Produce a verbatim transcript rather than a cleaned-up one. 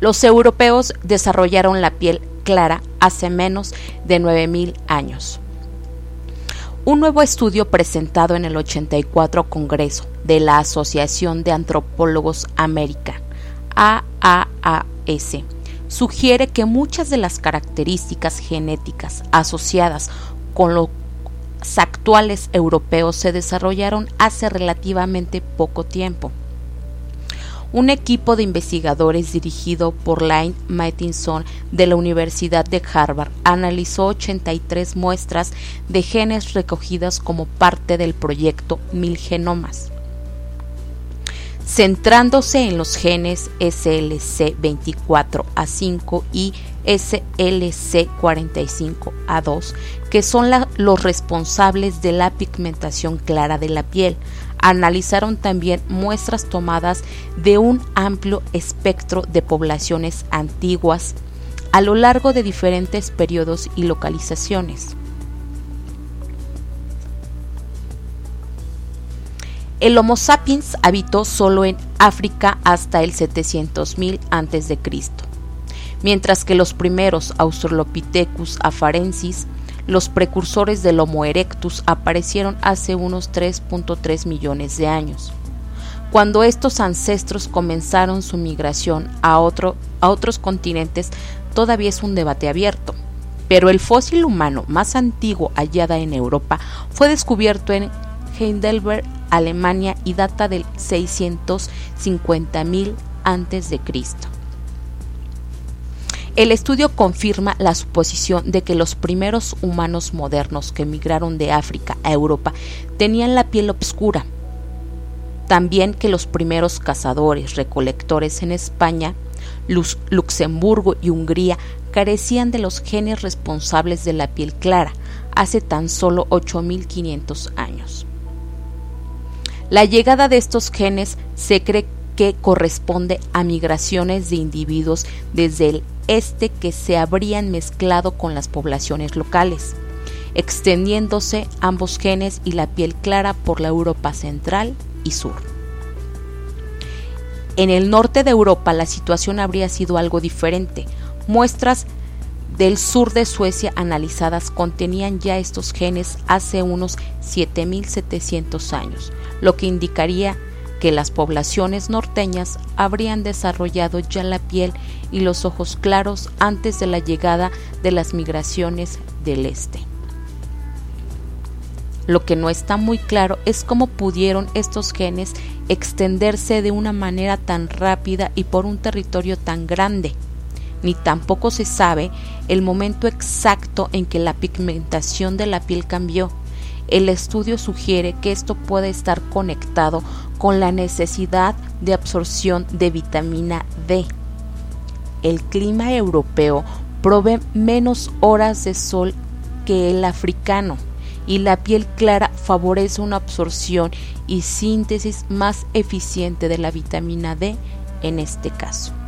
Los europeos desarrollaron la piel clara hace menos de nueve mil años. Un nuevo estudio presentado en el ochenta y cuatro Congreso de la Asociación de Antropólogos American, A A A S, sugiere que muchas de las características genéticas asociadas con los actuales europeos se desarrollaron hace relativamente poco tiempo. Un equipo de investigadores dirigido por Lynn Matheson de la Universidad de Harvard analizó ochenta y tres muestras de genes recogidas como parte del proyecto Mil Genomas, centrándose en los genes S L C veinticuatro A cinco y S L C cuarenta y cinco A dos, que son la, los responsables de la pigmentación clara de la piel. Analizaron también muestras tomadas de un amplio espectro de poblaciones antiguas a lo largo de diferentes periodos y localizaciones. El Homo sapiens habitó solo en África hasta el setecientos mil antes de Cristo, mientras que los primeros Australopithecus afarensis, los precursores del Homo erectus, aparecieron hace unos tres punto tres millones de años. Cuando estos ancestros comenzaron su migración a, otro, a otros continentes todavía es un debate abierto, pero el fósil humano más antiguo hallado en Europa fue descubierto en Heidelberg, Alemania, y data del seiscientos cincuenta mil antes de Cristo. El estudio confirma la suposición de que los primeros humanos modernos que migraron de África a Europa tenían la piel oscura. También que los primeros cazadores recolectores en España, Lux- Luxemburgo y Hungría carecían de los genes responsables de la piel clara hace tan solo ocho mil quinientos años. La llegada de estos genes se cree que corresponde a migraciones de individuos desde el este que se habrían mezclado con las poblaciones locales, extendiéndose ambos genes y la piel clara por la Europa central y sur. En el norte de Europa la situación habría sido algo diferente. Muestras del sur de Suecia analizadas contenían ya estos genes hace unos siete mil setecientos años, lo que indicaría que las poblaciones norteñas habrían desarrollado ya la piel y los ojos claros antes de la llegada de las migraciones del este. Lo que no está muy claro es cómo pudieron estos genes extenderse de una manera tan rápida y por un territorio tan grande. Ni tampoco se sabe el momento exacto en que la pigmentación de la piel cambió. El estudio sugiere que esto puede estar conectado con la necesidad de absorción de vitamina D. El clima europeo provee menos horas de sol que el africano, y la piel clara favorece una absorción y síntesis más eficiente de la vitamina D en este caso.